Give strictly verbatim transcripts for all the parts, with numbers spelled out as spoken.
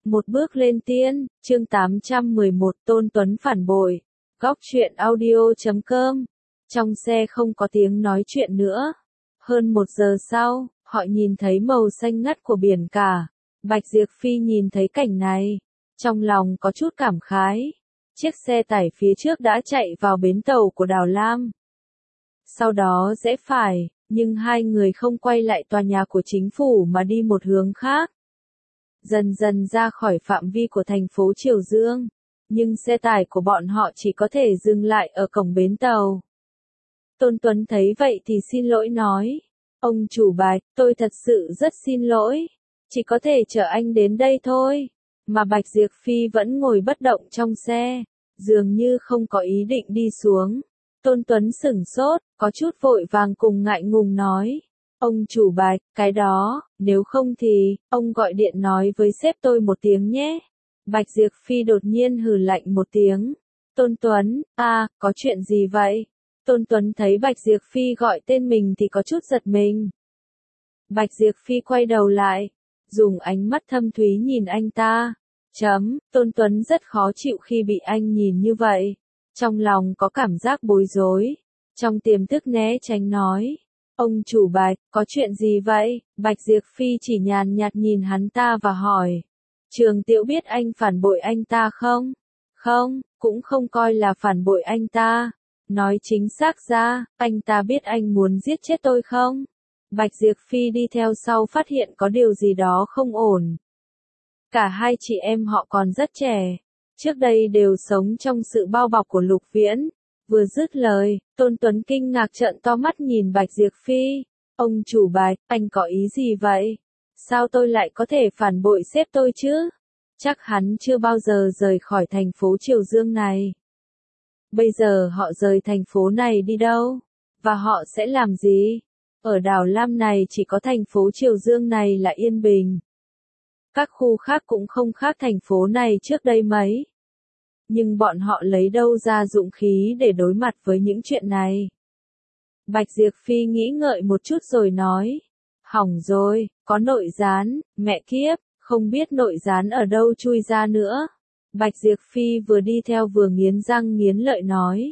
Một bước lên tiên, chương tám trăm mười một Tôn Tuấn phản bội. Góc truyện audio chấm com. Trong xe không có tiếng nói chuyện nữa. Hơn một giờ sau, họ nhìn thấy màu xanh ngắt của biển cả. Bạch Diệp Phi nhìn thấy cảnh này. Trong lòng có chút cảm khái. Chiếc xe tải phía trước đã chạy vào bến tàu của Đào Lam. Sau đó rẽ phải, nhưng hai người không quay lại tòa nhà của chính phủ mà đi một hướng khác. Dần dần ra khỏi phạm vi của thành phố Triều Dương, nhưng xe tải của bọn họ chỉ có thể dừng lại ở cổng bến tàu. Tôn Tuấn thấy vậy thì xin lỗi nói, ông chủ Bạch, tôi thật sự rất xin lỗi, chỉ có thể chở anh đến đây thôi. Mà Bạch Diệp Phi vẫn ngồi bất động trong xe, dường như không có ý định đi xuống. Tôn Tuấn sửng sốt, có chút vội vàng cùng ngại ngùng nói. Ông chủ Bạch, cái đó, nếu không thì, ông gọi điện nói với sếp tôi một tiếng nhé. Bạch Diệp Phi đột nhiên hừ lạnh một tiếng. Tôn Tuấn, à, có chuyện gì vậy? Tôn Tuấn thấy Bạch Diệp Phi gọi tên mình thì có chút giật mình. Bạch Diệp Phi quay đầu lại, dùng ánh mắt thâm thúy nhìn anh ta. Chấm, Tôn Tuấn rất khó chịu khi bị anh nhìn như vậy. Trong lòng có cảm giác bối rối. Trong tiềm thức né tránh nói. Ông chủ Bạch, có chuyện gì vậy? Bạch Diệp Phi chỉ nhàn nhạt nhìn hắn ta và hỏi. Trường Tiệu biết anh phản bội anh ta không? Không, cũng không coi là phản bội anh ta. Nói chính xác ra, anh ta biết anh muốn giết chết tôi không? Bạch Diệp Phi đi theo sau phát hiện có điều gì đó không ổn. Cả hai chị em họ còn rất trẻ. Trước đây đều sống trong sự bao bọc của Lục Viễn. Vừa dứt lời, Tôn Tuấn kinh ngạc trợn to mắt nhìn Bạch Diệp Phi. Ông chủ Bạch, anh có ý gì vậy? Sao tôi lại có thể phản bội sếp tôi chứ? Chắc hắn chưa bao giờ rời khỏi thành phố Triều Dương này. Bây giờ họ rời thành phố này đi đâu? Và họ sẽ làm gì? Ở Đào Lam này chỉ có thành phố Triều Dương này là yên bình. Các khu khác cũng không khác thành phố này trước đây mấy. Nhưng bọn họ lấy đâu ra dũng khí để đối mặt với những chuyện này? Bạch Diệp Phi nghĩ ngợi một chút rồi nói. Hỏng rồi, có nội gián, mẹ kiếp, không biết nội gián ở đâu chui ra nữa. Bạch Diệp Phi vừa đi theo vừa nghiến răng nghiến lợi nói.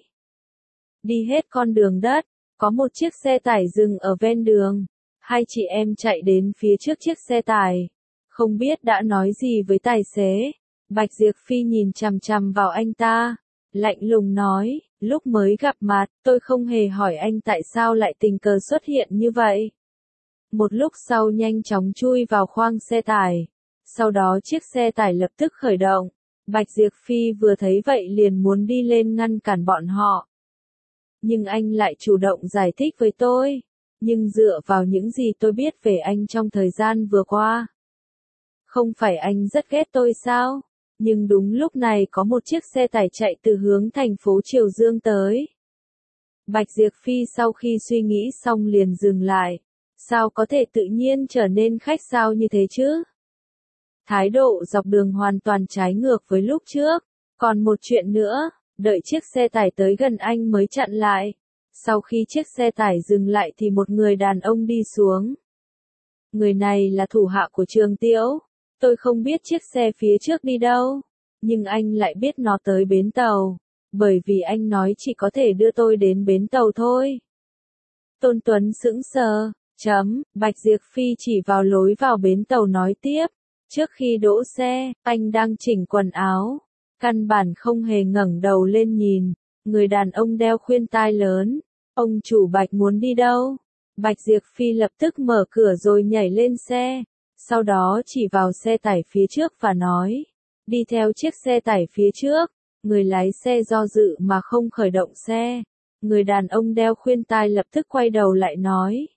Đi hết con đường đất, có một chiếc xe tải dừng ở ven đường. Hai chị em chạy đến phía trước chiếc xe tải. Không biết đã nói gì với tài xế. Bạch Diệp Phi nhìn chằm chằm vào anh ta, lạnh lùng nói, lúc mới gặp mặt, tôi không hề hỏi anh tại sao lại tình cờ xuất hiện như vậy. Một lúc sau nhanh chóng chui vào khoang xe tải, sau đó chiếc xe tải lập tức khởi động. Bạch Diệp Phi vừa thấy vậy liền muốn đi lên ngăn cản bọn họ. Nhưng anh lại chủ động giải thích với tôi, nhưng dựa vào những gì tôi biết về anh trong thời gian vừa qua. Không phải anh rất ghét tôi sao? Nhưng đúng lúc này có một chiếc xe tải chạy từ hướng thành phố Triều Dương tới. Bạch Diệp Phi sau khi suy nghĩ xong liền dừng lại. Sao có thể tự nhiên trở nên khách sáo như thế chứ? Thái độ dọc đường hoàn toàn trái ngược với lúc trước. Còn một chuyện nữa, đợi chiếc xe tải tới gần anh mới chặn lại. Sau khi chiếc xe tải dừng lại thì một người đàn ông đi xuống. Người này là thủ hạ của Trường Tiễu. Tôi không biết chiếc xe phía trước đi đâu, nhưng anh lại biết nó tới bến tàu, bởi vì anh nói chỉ có thể đưa tôi đến bến tàu thôi. Tôn Tuấn sững sờ, chấm, Bạch Diệp Phi chỉ vào lối vào bến tàu nói tiếp, trước khi đỗ xe, anh đang chỉnh quần áo, căn bản không hề ngẩng đầu lên nhìn, người đàn ông đeo khuyên tai lớn, ông chủ Bạch muốn đi đâu? Bạch Diệp Phi lập tức mở cửa rồi nhảy lên xe. Sau đó chỉ vào xe tải phía trước và nói, đi theo chiếc xe tải phía trước, người lái xe do dự mà không khởi động xe. Người đàn ông đeo khuyên tai lập tức quay đầu lại nói,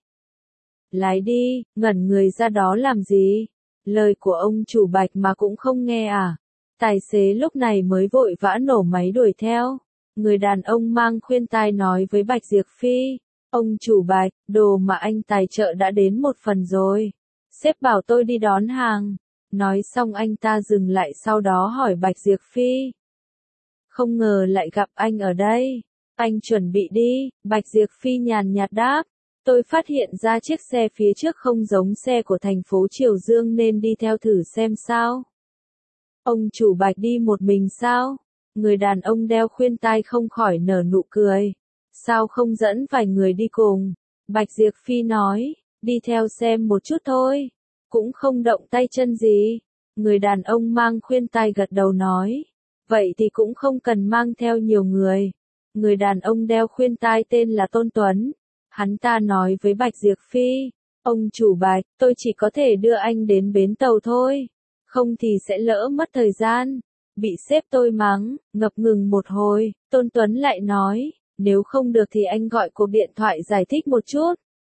lái đi, ngẩn người ra đó làm gì? Lời của ông chủ Bạch mà cũng không nghe à? Tài xế lúc này mới vội vã nổ máy đuổi theo. Người đàn ông mang khuyên tai nói với Bạch Diệp Phi, ông chủ Bạch, đồ mà anh tài trợ đã đến một phần rồi. Sếp bảo tôi đi đón hàng. Nói xong anh ta dừng lại sau đó hỏi Bạch Diệp Phi. Không ngờ lại gặp anh ở đây. Anh chuẩn bị đi. Bạch Diệp Phi nhàn nhạt đáp. Tôi phát hiện ra chiếc xe phía trước không giống xe của thành phố Triều Dương nên đi theo thử xem sao. Ông chủ Bạch đi một mình sao? Người đàn ông đeo khuyên tai không khỏi nở nụ cười. Sao không dẫn vài người đi cùng? Bạch Diệp Phi nói, đi theo xem một chút thôi. Cũng không động tay chân gì. Người đàn ông mang khuyên tai gật đầu nói. Vậy thì cũng không cần mang theo nhiều người. Người đàn ông đeo khuyên tai tên là Tôn Tuấn. Hắn ta nói với Bạch Diệp Phi. Ông chủ Bạch, tôi chỉ có thể đưa anh đến bến tàu thôi. Không thì sẽ lỡ mất thời gian. Bị sếp tôi mắng, ngập ngừng một hồi, Tôn Tuấn lại nói, nếu không được thì anh gọi cuộc điện thoại giải thích một chút.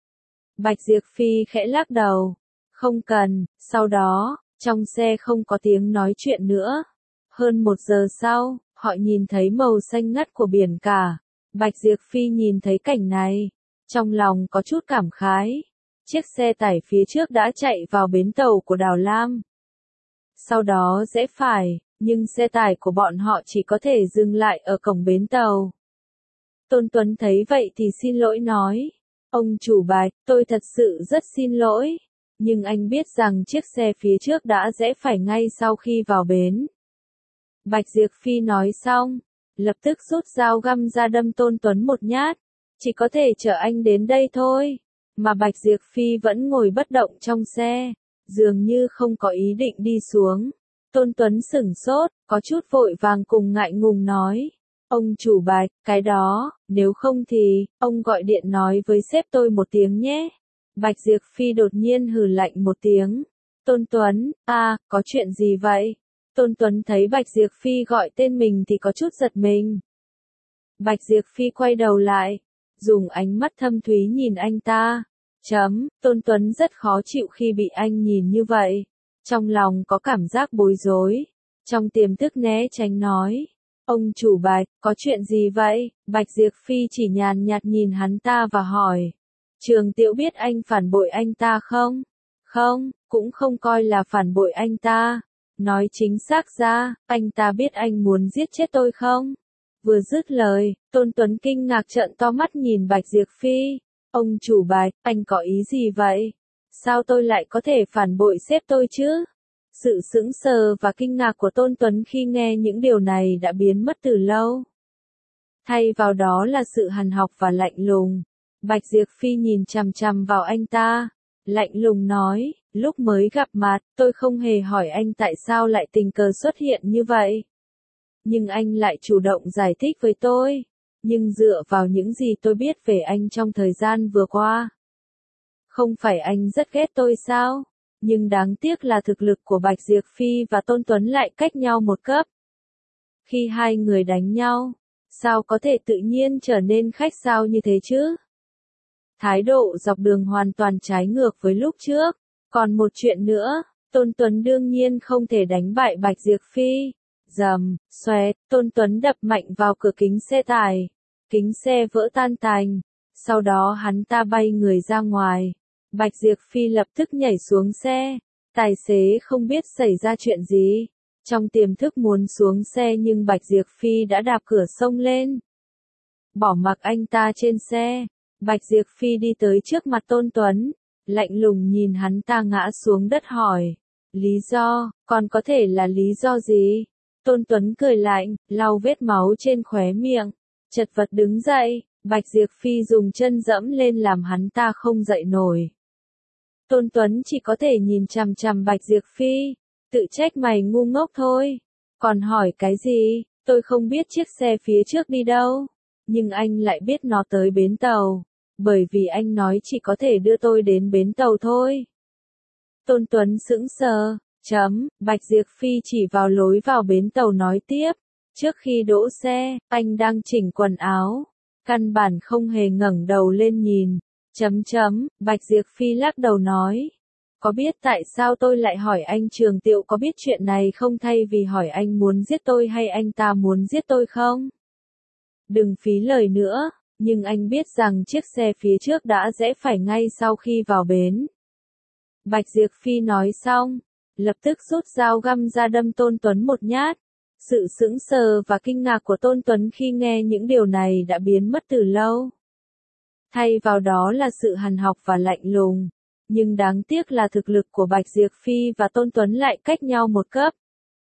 Bạch Diệp Phi khẽ lắc đầu, không cần, sau đó, trong xe không có tiếng nói chuyện nữa. Hơn một giờ sau, họ nhìn thấy màu xanh ngắt của biển cả. Bạch Diệp Phi nhìn thấy cảnh này, trong lòng có chút cảm khái. Chiếc xe tải phía trước đã chạy vào bến tàu của Đào Lam. Sau đó rẽ phải, nhưng xe tải của bọn họ chỉ có thể dừng lại ở cổng bến tàu. Tôn Tuấn thấy vậy thì xin lỗi nói, ông chủ Bạch, tôi thật sự rất xin lỗi, nhưng anh biết rằng chiếc xe phía trước đã rẽ phải ngay sau khi vào bến. Bạch Diệp Phi nói xong, lập tức rút dao găm ra đâm Tôn Tuấn một nhát, chỉ có thể chở anh đến đây thôi, mà Bạch Diệp Phi vẫn ngồi bất động trong xe, dường như không có ý định đi xuống. Tôn Tuấn sửng sốt, có chút vội vàng cùng ngại ngùng nói, ông chủ Bạch, cái đó, nếu không thì, ông gọi điện nói với sếp tôi một tiếng nhé. Bạch Diệp Phi đột nhiên hừ lạnh một tiếng. Tôn Tuấn, à, có chuyện gì vậy? Tôn Tuấn thấy Bạch Diệp Phi gọi tên mình thì có chút giật mình. Bạch Diệp Phi quay đầu lại, dùng ánh mắt thâm thúy nhìn anh ta. Chấm, Tôn Tuấn rất khó chịu khi bị anh nhìn như vậy. Trong lòng có cảm giác bối rối. Trong tiềm thức né tránh nói. Ông chủ Bạch, có chuyện gì vậy? Bạch Diệp Phi chỉ nhàn nhạt nhìn hắn ta và hỏi. Trường Tiệu biết anh phản bội anh ta không? Không, cũng không coi là phản bội anh ta. Nói chính xác ra, anh ta biết anh muốn giết chết tôi không? Vừa dứt lời, Tôn Tuấn kinh ngạc trợn to mắt nhìn Bạch Diệp Phi. Ông chủ Bạch, anh có ý gì vậy? Sao tôi lại có thể phản bội sếp tôi chứ? Sự sững sờ và kinh ngạc của Tôn Tuấn khi nghe những điều này đã biến mất từ lâu. Thay vào đó là sự hằn học và lạnh lùng. Bạch Diệp Phi nhìn chằm chằm vào anh ta. Lạnh lùng nói, lúc mới gặp mặt, tôi không hề hỏi anh tại sao lại tình cờ xuất hiện như vậy. Nhưng anh lại chủ động giải thích với tôi. Nhưng dựa vào những gì tôi biết về anh trong thời gian vừa qua. Không phải anh rất ghét tôi sao? Nhưng đáng tiếc là thực lực của Bạch Diệp Phi và Tôn Tuấn lại cách nhau một cấp. Khi hai người đánh nhau, sao có thể tự nhiên trở nên khách sáo như thế chứ? Thái độ dọc đường hoàn toàn trái ngược với lúc trước. Còn một chuyện nữa, Tôn Tuấn đương nhiên không thể đánh bại Bạch Diệp Phi. Rầm, xoẹt, Tôn Tuấn đập mạnh vào cửa kính xe tải. Kính xe vỡ tan tành. Sau đó hắn ta bay người ra ngoài. Bạch Diệp Phi lập tức nhảy xuống xe. Tài xế không biết xảy ra chuyện gì. Trong tiềm thức muốn xuống xe nhưng Bạch Diệp Phi đã đạp cửa xông lên. Bỏ mặc anh ta trên xe. Bạch Diệp Phi đi tới trước mặt Tôn Tuấn. Lạnh lùng nhìn hắn ta ngã xuống đất hỏi. Lý do, còn có thể là lý do gì? Tôn Tuấn cười lạnh, lau vết máu trên khóe miệng. Chật vật đứng dậy, Bạch Diệp Phi dùng chân dẫm lên làm hắn ta không dậy nổi. Tôn Tuấn chỉ có thể nhìn chằm chằm Bạch Diệp Phi, tự trách mày ngu ngốc thôi. Còn hỏi cái gì, tôi không biết chiếc xe phía trước đi đâu, nhưng anh lại biết nó tới bến tàu, bởi vì anh nói chỉ có thể đưa tôi đến bến tàu thôi. Tôn Tuấn sững sờ, chấm, Bạch Diệp Phi chỉ vào lối vào bến tàu nói tiếp. Trước khi đỗ xe, anh đang chỉnh quần áo, căn bản không hề ngẩng đầu lên nhìn. Chấm chấm, Bạch Diệp Phi lắc đầu nói. Có biết tại sao tôi lại hỏi anh Trường Tiệu có biết chuyện này không thay vì hỏi anh muốn giết tôi hay anh ta muốn giết tôi không? Đừng phí lời nữa, nhưng anh biết rằng chiếc xe phía trước đã rẽ phải ngay sau khi vào bến. Bạch Diệp Phi nói xong, lập tức rút dao găm ra đâm Tôn Tuấn một nhát. Sự sững sờ và kinh ngạc của Tôn Tuấn khi nghe những điều này đã biến mất từ lâu. Thay vào đó là sự hằn học và lạnh lùng. Nhưng đáng tiếc là thực lực của Bạch Diệp Phi và Tôn Tuấn lại cách nhau một cấp.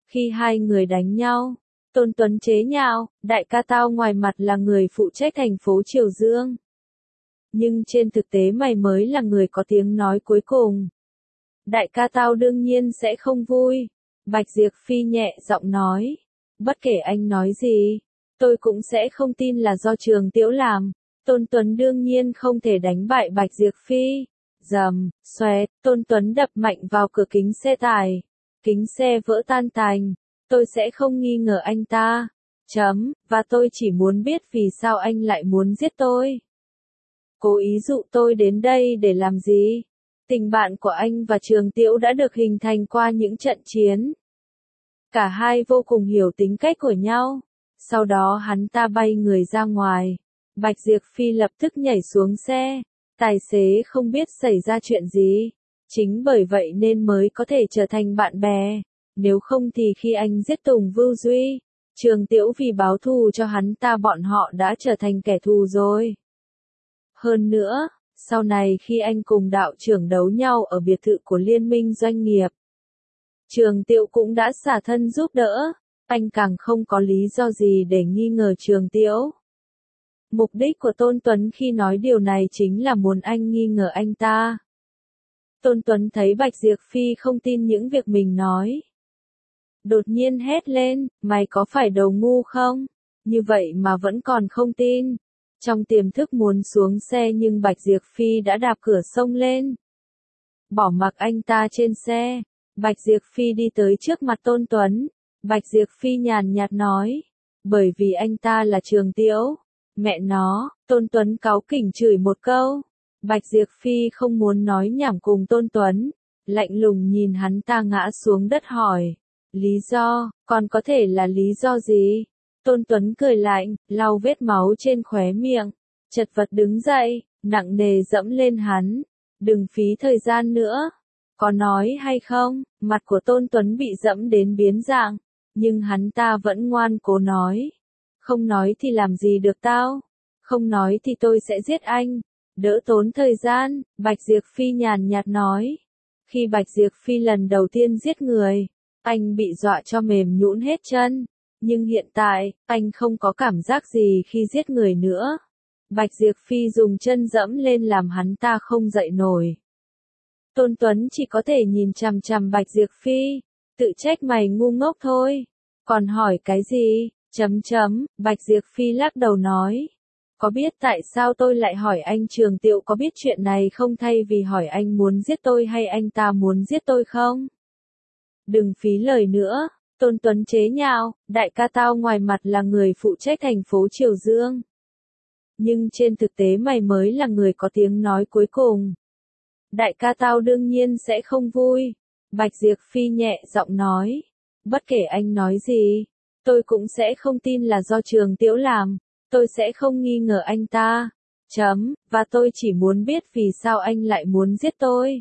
Khi hai người đánh nhau, Tôn Tuấn chế nhạo, đại ca tao ngoài mặt là người phụ trách thành phố Triều Dương. Nhưng trên thực tế mày mới là người có tiếng nói cuối cùng. Đại ca tao đương nhiên sẽ không vui. Bạch Diệp Phi nhẹ giọng nói. Bất kể anh nói gì, tôi cũng sẽ không tin là do Trường Tiễu làm. Tôn Tuấn đương nhiên không thể đánh bại Bạch Diệp Phi. Rầm, xoẹt, Tôn Tuấn đập mạnh vào cửa kính xe tải. Kính xe vỡ tan tành. Tôi sẽ không nghi ngờ anh ta. Chấm, và tôi chỉ muốn biết vì sao anh lại muốn giết tôi. Cố ý dụ tôi đến đây để làm gì? Tình bạn của anh và Trường Tiễu đã được hình thành qua những trận chiến. Cả hai vô cùng hiểu tính cách của nhau. Sau đó hắn ta bay người ra ngoài. Bạch Diệp Phi lập tức nhảy xuống xe. Tài xế không biết xảy ra chuyện gì. Chính bởi vậy nên mới có thể trở thành bạn bè. Nếu không thì khi anh giết Tùng Vưu Duy, Trường Tiễu vì báo thù cho hắn ta bọn họ đã trở thành kẻ thù rồi. Hơn nữa, sau này khi anh cùng đạo trưởng đấu nhau ở biệt thự của Liên minh doanh nghiệp, Trường Tiễu cũng đã xả thân giúp đỡ, anh càng không có lý do gì để nghi ngờ Trường Tiễu. Mục đích của Tôn Tuấn khi nói điều này chính là muốn anh nghi ngờ anh ta. Tôn Tuấn thấy Bạch Diệp Phi không tin những việc mình nói. Đột nhiên hét lên, mày có phải đầu ngu không? Như vậy mà vẫn còn không tin. Trong tiềm thức muốn xuống xe nhưng Bạch Diệp Phi đã đạp cửa xông lên. Bỏ mặc anh ta trên xe, Bạch Diệp Phi đi tới trước mặt Tôn Tuấn. Bạch Diệp Phi nhàn nhạt nói, bởi vì anh ta là Trường Tiễu. Mẹ nó, Tôn Tuấn cáu kỉnh chửi một câu. Bạch Diệp Phi không muốn nói nhảm cùng Tôn Tuấn, lạnh lùng nhìn hắn ta ngã xuống đất hỏi, lý do, còn có thể là lý do gì? Tôn Tuấn cười lạnh, lau vết máu trên khóe miệng, chật vật đứng dậy, nặng nề dẫm lên hắn, đừng phí thời gian nữa. Có nói hay không? Mặt của Tôn Tuấn bị dẫm đến biến dạng, nhưng hắn ta vẫn ngoan cố nói. Không nói thì làm gì được tao? Không nói thì tôi sẽ giết anh. Đỡ tốn thời gian, Bạch Diệp Phi nhàn nhạt nói. Khi Bạch Diệp Phi lần đầu tiên giết người, anh bị dọa cho mềm nhũn hết chân. Nhưng hiện tại, anh không có cảm giác gì khi giết người nữa. Bạch Diệp Phi dùng chân dẫm lên làm hắn ta không dậy nổi. Tôn Tuấn chỉ có thể nhìn chằm chằm Bạch Diệp Phi, tự trách mày ngu ngốc thôi. Còn hỏi cái gì? Chấm chấm, Bạch Diệp Phi lắc đầu nói. Có biết tại sao tôi lại hỏi anh Trường Tiễu có biết chuyện này không thay vì hỏi anh muốn giết tôi hay anh ta muốn giết tôi không? Đừng phí lời nữa, Tôn Tuấn chế nhạo, đại ca tao ngoài mặt là người phụ trách thành phố Triều Dương. Nhưng trên thực tế mày mới là người có tiếng nói cuối cùng. Đại ca tao đương nhiên sẽ không vui. Bạch Diệp Phi nhẹ giọng nói. Bất kể anh nói gì, tôi cũng sẽ không tin là do Trường Tiễu làm. Tôi sẽ không nghi ngờ anh ta. Chấm, và tôi chỉ muốn biết vì sao anh lại muốn giết tôi.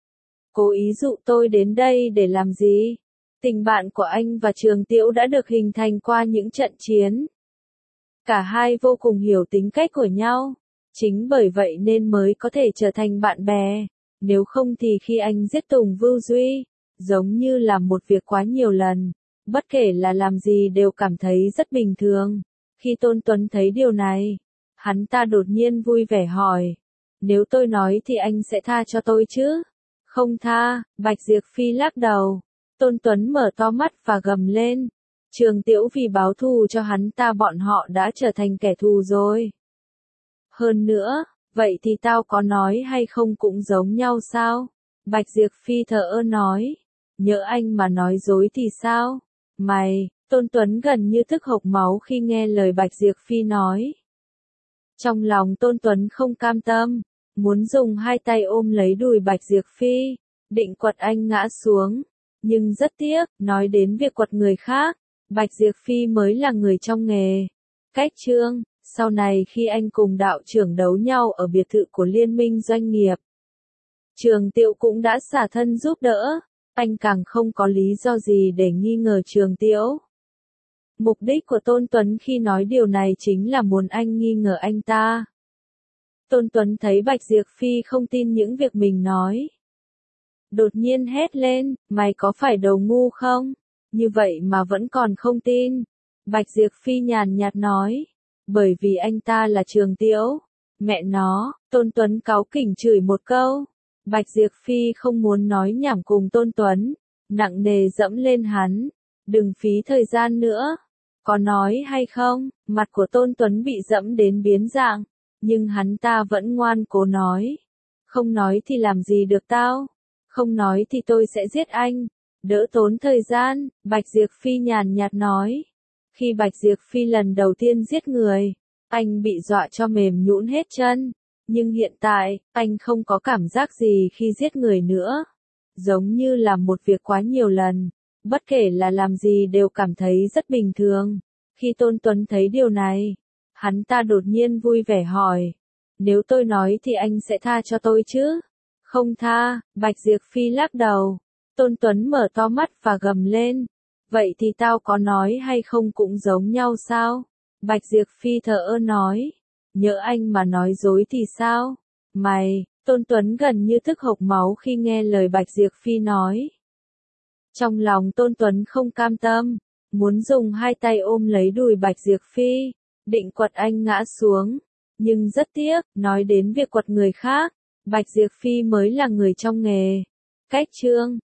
Cố ý dụ tôi đến đây để làm gì? Tình bạn của anh và Trường Tiễu đã được hình thành qua những trận chiến. Cả hai vô cùng hiểu tính cách của nhau. Chính bởi vậy nên mới có thể trở thành bạn bè. Nếu không thì khi anh giết Tùng Vưu Duy, giống như làm một việc quá nhiều lần, bất kể là làm gì đều cảm thấy rất bình thường. Khi Tôn Tuấn thấy điều này, hắn ta đột nhiên vui vẻ hỏi, nếu tôi nói thì anh sẽ tha cho tôi chứ? Không tha, Bạch Diệp Phi lắc đầu. Tôn Tuấn mở to mắt và gầm lên. Trường Tiễu vì báo thù cho hắn ta bọn họ đã trở thành kẻ thù rồi. Hơn nữa, vậy thì tao có nói hay không cũng giống nhau sao? Bạch Diệp Phi thờ ơ nói. Nhỡ anh mà nói dối thì sao? Mày, Tôn Tuấn gần như tức hộc máu khi nghe lời Bạch Diệp Phi nói. Trong lòng Tôn Tuấn không cam tâm, muốn dùng hai tay ôm lấy đùi Bạch Diệp Phi, định quật anh ngã xuống. Nhưng rất tiếc, nói đến việc quật người khác, Bạch Diệp Phi mới là người trong nghề. Cách chương, sau này khi anh cùng đạo trưởng đấu nhau ở biệt thự của Liên minh doanh nghiệp, Trường Tiễu cũng đã xả thân giúp đỡ, anh càng không có lý do gì để nghi ngờ Trường Tiễu. Mục đích của Tôn Tuấn khi nói điều này chính là muốn anh nghi ngờ anh ta. Tôn Tuấn thấy Bạch Diệp Phi không tin những việc mình nói. Đột nhiên hét lên, mày có phải đầu ngu không? như vậy mà vẫn còn không tin. Bạch Diệp Phi nhàn nhạt nói, bởi vì anh ta là Trường Tiễu. Mẹ nó, Tôn Tuấn cáu kỉnh chửi một câu. Bạch Diệp Phi không muốn nói nhảm cùng Tôn Tuấn, nặng nề dẫm lên hắn, đừng phí thời gian nữa. Có nói hay không? Mặt của Tôn Tuấn bị dẫm đến biến dạng, nhưng hắn ta vẫn ngoan cố nói. Không nói thì làm gì được tao? Không nói thì tôi sẽ giết anh. Đỡ tốn thời gian, Bạch Diệp Phi nhàn nhạt nói. Khi Bạch Diệp Phi lần đầu tiên giết người, anh bị dọa cho mềm nhũn hết chân. Nhưng hiện tại, anh không có cảm giác gì khi giết người nữa. Giống như làm một việc quá nhiều lần, bất kể là làm gì đều cảm thấy rất bình thường. Khi Tôn Tuấn thấy điều này, hắn ta đột nhiên vui vẻ hỏi. Nếu tôi nói thì anh sẽ tha cho tôi chứ? Không tha, Bạch Diệp Phi lắc đầu. Tôn Tuấn mở to mắt và gầm lên. Vậy thì tao có nói hay không cũng giống nhau sao? Bạch Diệp Phi thờ ơ nói. Nhỡ anh mà nói dối thì sao? Mày, Tôn Tuấn gần như tức hộc máu khi nghe lời Bạch Diệp Phi nói. Trong lòng Tôn Tuấn không cam tâm, muốn dùng hai tay ôm lấy đùi Bạch Diệp Phi, định quật anh ngã xuống. Nhưng rất tiếc, nói đến việc quật người khác, Bạch Diệp Phi mới là người trong nghề. Cách chương